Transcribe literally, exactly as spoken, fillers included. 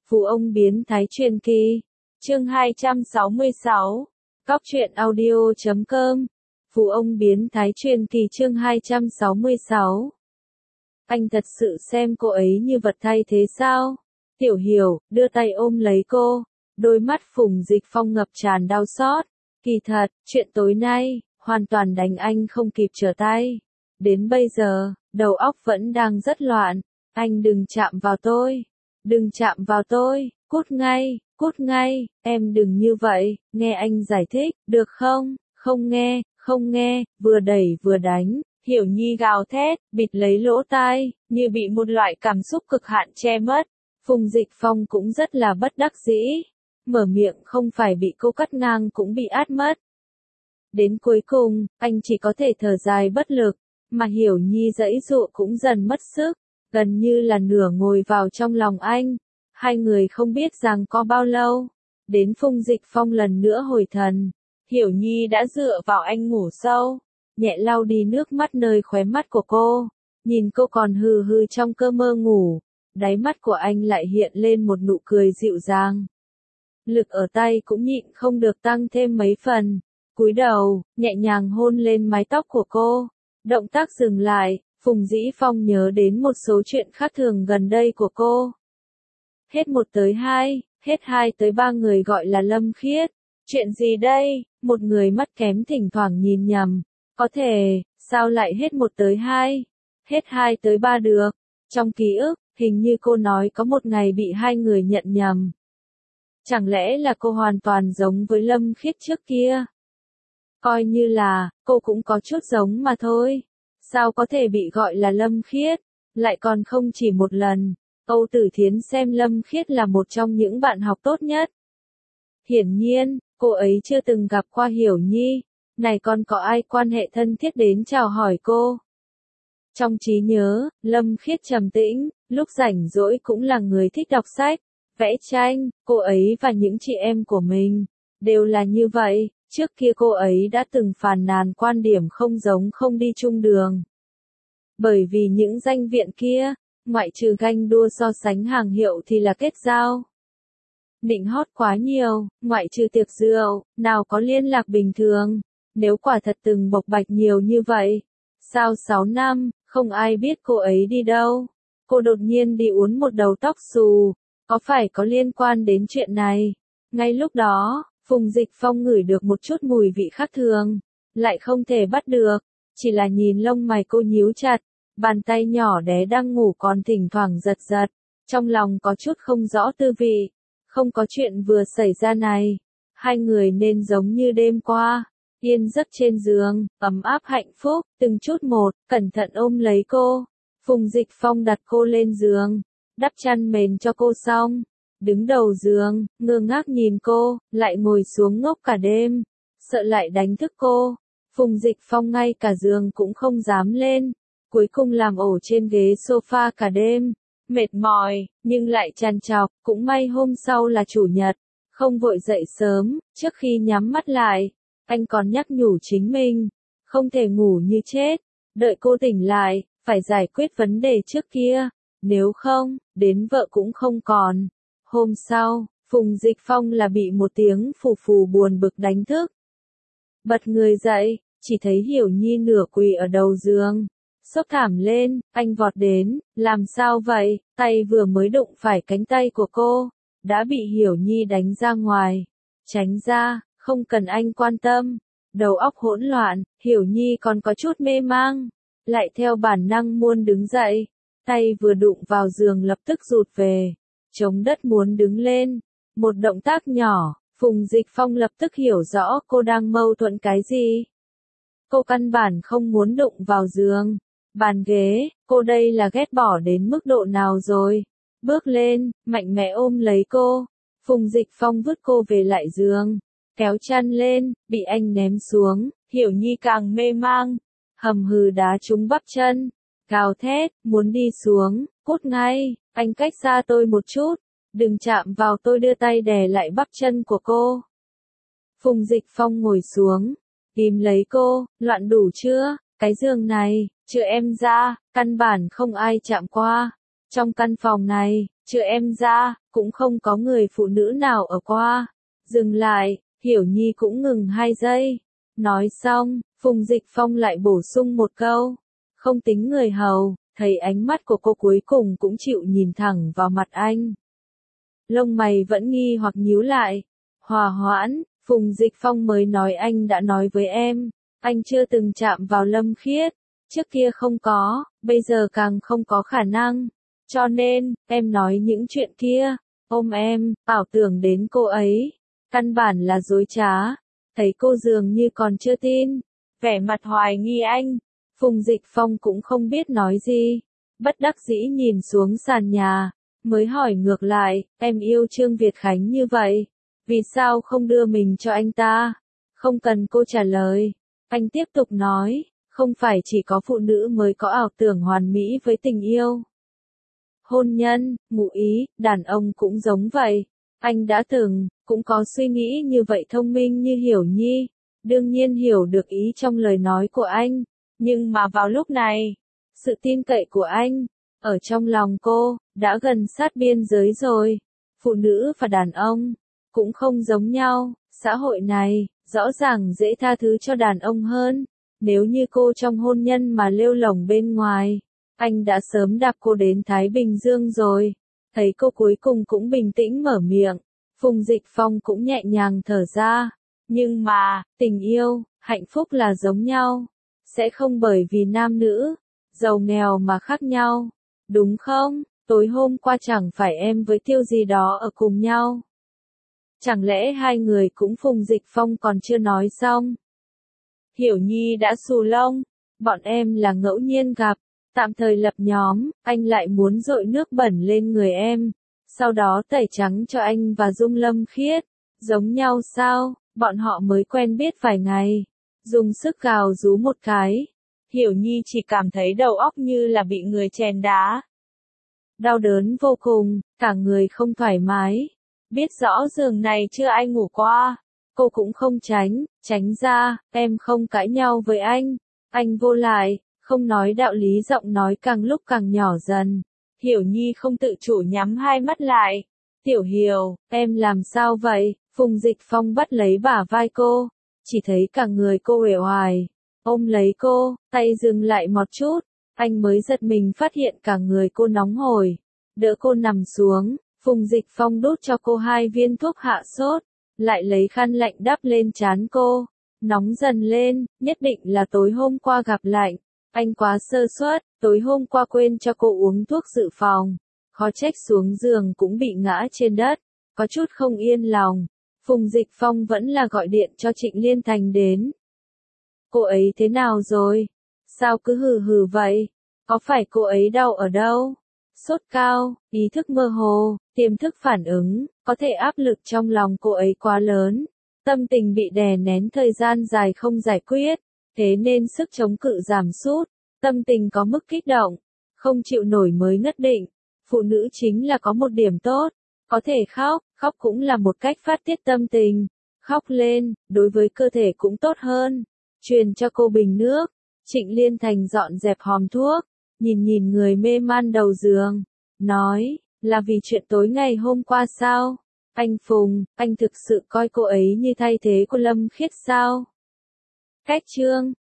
Phú ông biến thái truyền kỳ. Chương hai trăm sáu mươi sáu. Cóc truyện audio chấm com. Phú ông biến thái truyền kỳ chương hai trăm sáu mươi sáu. Anh thật sự xem cô ấy như vật thay thế sao? Tiểu Hiểu đưa tay ôm lấy cô, đôi mắt Phùng Dịch Phong ngập tràn đau xót. Kỳ thật, chuyện tối nay hoàn toàn đánh anh không kịp trở tay. Đến bây giờ, đầu óc vẫn đang rất loạn. Anh đừng chạm vào tôi, đừng chạm vào tôi, cút ngay, cút ngay, em đừng như vậy, nghe anh giải thích, được không? Không nghe, không nghe, vừa đẩy vừa đánh. Hiểu Nhi gào thét, bịt lấy lỗ tai, như bị một loại cảm xúc cực hạn che mất. Phùng Dịch Phong cũng rất là bất đắc dĩ. Mở miệng không phải bị cô cắt ngang cũng bị át mất. Đến cuối cùng, anh chỉ có thể thở dài bất lực, mà Hiểu Nhi giãy giụa cũng dần mất sức, gần như là nửa ngồi vào trong lòng anh. Hai người không biết rằng có bao lâu. Đến Phùng Dịch Phong lần nữa hồi thần, Hiểu Nhi đã dựa vào anh ngủ sâu, nhẹ lau đi nước mắt nơi khóe mắt của cô, nhìn cô còn hừ hừ trong cơ mơ ngủ, đáy mắt của anh lại hiện lên một nụ cười dịu dàng. Lực ở tay cũng nhịn không được tăng thêm mấy phần, cúi đầu, nhẹ nhàng hôn lên mái tóc của cô. Động tác dừng lại, Phùng Dĩ Phong nhớ đến một số chuyện khác thường gần đây của cô. Hết một tới hai, hết hai tới ba người gọi là Lâm Khiết. Chuyện gì đây? Một người mắt kém thỉnh thoảng nhìn nhầm. Có thể, sao lại hết một tới hai? Hết hai tới ba được. Trong ký ức, hình như cô nói có một ngày bị hai người nhận nhầm. Chẳng lẽ là cô hoàn toàn giống với Lâm Khiết trước kia? Coi như là, cô cũng có chút giống mà thôi. Sao có thể bị gọi là Lâm Khiết? Lại còn không chỉ một lần. Âu Tử Thiến xem Lâm Khiết là một trong những bạn học tốt nhất. Hiển nhiên, cô ấy chưa từng gặp qua Hiểu Nhi. Này còn có ai quan hệ thân thiết đến chào hỏi cô? Trong trí nhớ, Lâm Khiết trầm tĩnh, lúc rảnh rỗi cũng là người thích đọc sách, vẽ tranh. Cô ấy và những chị em của mình đều là như vậy. Trước kia cô ấy đã từng phàn nàn quan điểm không giống không đi chung đường. Bởi vì những danh viện kia, ngoại trừ ganh đua so sánh hàng hiệu thì là kết giao. Nịnh hót quá nhiều, ngoại trừ tiệc rượu, nào có liên lạc bình thường. Nếu quả thật từng bộc bạch nhiều như vậy, sao sáu năm, không ai biết cô ấy đi đâu. Cô đột nhiên đi uốn một đầu tóc xù, có phải có liên quan đến chuyện này? Ngay lúc đó, Phùng Dịch Phong ngửi được một chút mùi vị khác thường, lại không thể bắt được, chỉ là nhìn lông mày cô nhíu chặt, bàn tay nhỏ bé đang ngủ còn thỉnh thoảng giật giật, trong lòng có chút không rõ tư vị, không có chuyện vừa xảy ra này, hai người nên giống như đêm qua, yên giấc trên giường, ấm áp hạnh phúc, từng chút một, cẩn thận ôm lấy cô. Phùng Dịch Phong đặt cô lên giường, đắp chăn mền cho cô xong, đứng đầu giường, ngơ ngác nhìn cô, lại ngồi xuống ngốc cả đêm, sợ lại đánh thức cô. Phùng Dịch Phong ngay cả giường cũng không dám lên, cuối cùng làm ổ trên ghế sofa cả đêm, mệt mỏi, nhưng lại trằn trọc, cũng may hôm sau là chủ nhật, không vội dậy sớm. Trước khi nhắm mắt lại, anh còn nhắc nhủ chính mình, không thể ngủ như chết, đợi cô tỉnh lại, phải giải quyết vấn đề trước kia, nếu không, đến vợ cũng không còn. Hôm sau, Phùng Dịch Phong là bị một tiếng phù phù buồn bực đánh thức. Bật người dậy, chỉ thấy Hiểu Nhi nửa quỳ ở đầu giường, xốc thảm lên, anh vọt đến, làm sao vậy? Tay vừa mới đụng phải cánh tay của cô, đã bị Hiểu Nhi đánh ra ngoài. Tránh ra, không cần anh quan tâm. Đầu óc hỗn loạn, Hiểu Nhi còn có chút mê mang, lại theo bản năng muốn đứng dậy, tay vừa đụng vào giường lập tức rụt về, chống đất muốn đứng lên. Một động tác nhỏ, Phùng Dịch Phong lập tức hiểu rõ cô đang mâu thuẫn cái gì. Cô căn bản không muốn đụng vào giường, bàn ghế, cô đây là ghét bỏ đến mức độ nào rồi. Bước lên, mạnh mẽ ôm lấy cô. Phùng Dịch Phong vứt cô về lại giường, kéo chăn lên, bị anh ném xuống. Hiểu Nhi càng mê mang, hầm hừ đá trúng bắp chân, gào thét, muốn đi xuống, cút ngay, anh cách xa tôi một chút, đừng chạm vào tôi, đưa tay đè lại bắp chân của cô. Phùng Dịch Phong ngồi xuống, ghim lấy cô, loạn đủ chưa? Cái giường này, trừ em ra, căn bản không ai chạm qua. Trong căn phòng này, Trừ em ra, cũng không có người phụ nữ nào ở qua. Dừng lại, Hiểu Nhi cũng ngừng hai giây. Nói xong, Phùng Dịch Phong lại bổ sung một câu. Không tính người hầu, thấy ánh mắt của cô cuối cùng cũng chịu nhìn thẳng vào mặt anh. Lông mày vẫn nghi hoặc nhíu lại. Hòa hoãn, Phùng Dịch Phong mới nói anh đã nói với em. Anh chưa từng chạm vào Lâm Khiết. Trước kia không có, bây giờ càng không có khả năng. Cho nên, em nói những chuyện kia. Ôm em, ảo tưởng đến cô ấy. Căn bản là dối trá. Thấy cô dường như còn chưa tin. Vẻ mặt hoài nghi anh. Phùng Dịch Phong cũng không biết nói gì. Bất đắc dĩ nhìn xuống sàn nhà. Mới hỏi ngược lại, em yêu Trương Việt Khánh như vậy. Vì sao không đưa mình cho anh ta? Không cần cô trả lời. Anh tiếp tục nói, không phải chỉ có phụ nữ mới có ảo tưởng hoàn mỹ với tình yêu. Hôn nhân, ngụ ý, đàn ông cũng giống vậy. Anh đã từng, cũng có suy nghĩ như vậy thông minh như Hiểu Nhi. Đương nhiên hiểu được ý trong lời nói của anh. Nhưng mà vào lúc này, sự tin cậy của anh, ở trong lòng cô, đã gần sát biên giới rồi. Phụ nữ và đàn ông, cũng không giống nhau. Xã hội này, rõ ràng dễ tha thứ cho đàn ông hơn. Nếu như cô trong hôn nhân mà lêu lổng bên ngoài, anh đã sớm đạp cô đến Thái Bình Dương rồi. Thấy cô cuối cùng cũng bình tĩnh mở miệng, Phùng Dịch Phong cũng nhẹ nhàng thở ra. Nhưng mà, tình yêu, hạnh phúc là giống nhau. Sẽ không bởi vì nam nữ, giàu nghèo mà khác nhau. Đúng không? Tối hôm qua chẳng phải em với Tiêu gì đó ở cùng nhau. Chẳng lẽ hai người cũng Phùng Dịch Phong còn chưa nói xong. Hiểu Nhi đã xù lông. Bọn em là ngẫu nhiên gặp. Tạm thời lập nhóm, anh lại muốn dội nước bẩn lên người em. Sau đó tẩy trắng cho anh và Dung Lâm Khiết. Giống nhau sao, bọn họ mới quen biết vài ngày. Dùng sức gào rú một cái. Hiểu Nhi chỉ cảm thấy đầu óc như là bị người chèn đá. Đau đớn vô cùng, cả người không thoải mái. Biết rõ giường này chưa ai ngủ qua. Cô cũng không tránh, tránh ra, em không cãi nhau với anh. Anh vô lại, không nói đạo lý, giọng nói càng lúc càng nhỏ dần. Hiểu Nhi không tự chủ nhắm hai mắt lại. Tiểu Hiểu, em làm sao vậy? Phùng Dịch Phong bắt lấy bả vai cô. Chỉ thấy cả người cô uể oải. Ôm lấy cô, tay dừng lại một chút. Anh mới giật mình phát hiện cả người cô nóng hổi. Đỡ cô nằm xuống, Phùng Dịch Phong đút cho cô hai viên thuốc hạ sốt. Lại lấy khăn lạnh đắp lên trán cô. Nóng dần lên, nhất định là tối hôm qua gặp lạnh. Anh quá sơ suất, tối hôm qua quên cho cô uống thuốc dự phòng. Khó trách xuống giường cũng bị ngã trên đất. Có chút không yên lòng. Phùng Dịch Phong vẫn là gọi điện cho Trịnh Liên Thành đến. Cô ấy thế nào rồi? Sao cứ hừ hừ vậy? Có phải cô ấy đau ở đâu? Sốt cao, ý thức mơ hồ, tiềm thức phản ứng, có thể áp lực trong lòng cô ấy quá lớn. Tâm tình bị đè nén thời gian dài không giải quyết, thế nên sức chống cự giảm sút, tâm tình có mức kích động, không chịu nổi mới ngất định. Phụ nữ chính là có một điểm tốt, có thể khóc, khóc cũng là một cách phát tiết tâm tình. Khóc lên, đối với cơ thể cũng tốt hơn. Truyền cho cô bình nước. Trịnh Liên Thành dọn dẹp hòm thuốc, nhìn nhìn người mê man đầu giường, nói, là vì chuyện tối ngày hôm qua sao? Anh Phùng, anh thực sự coi cô ấy như thay thế của Lâm Khiết sao? Cách chương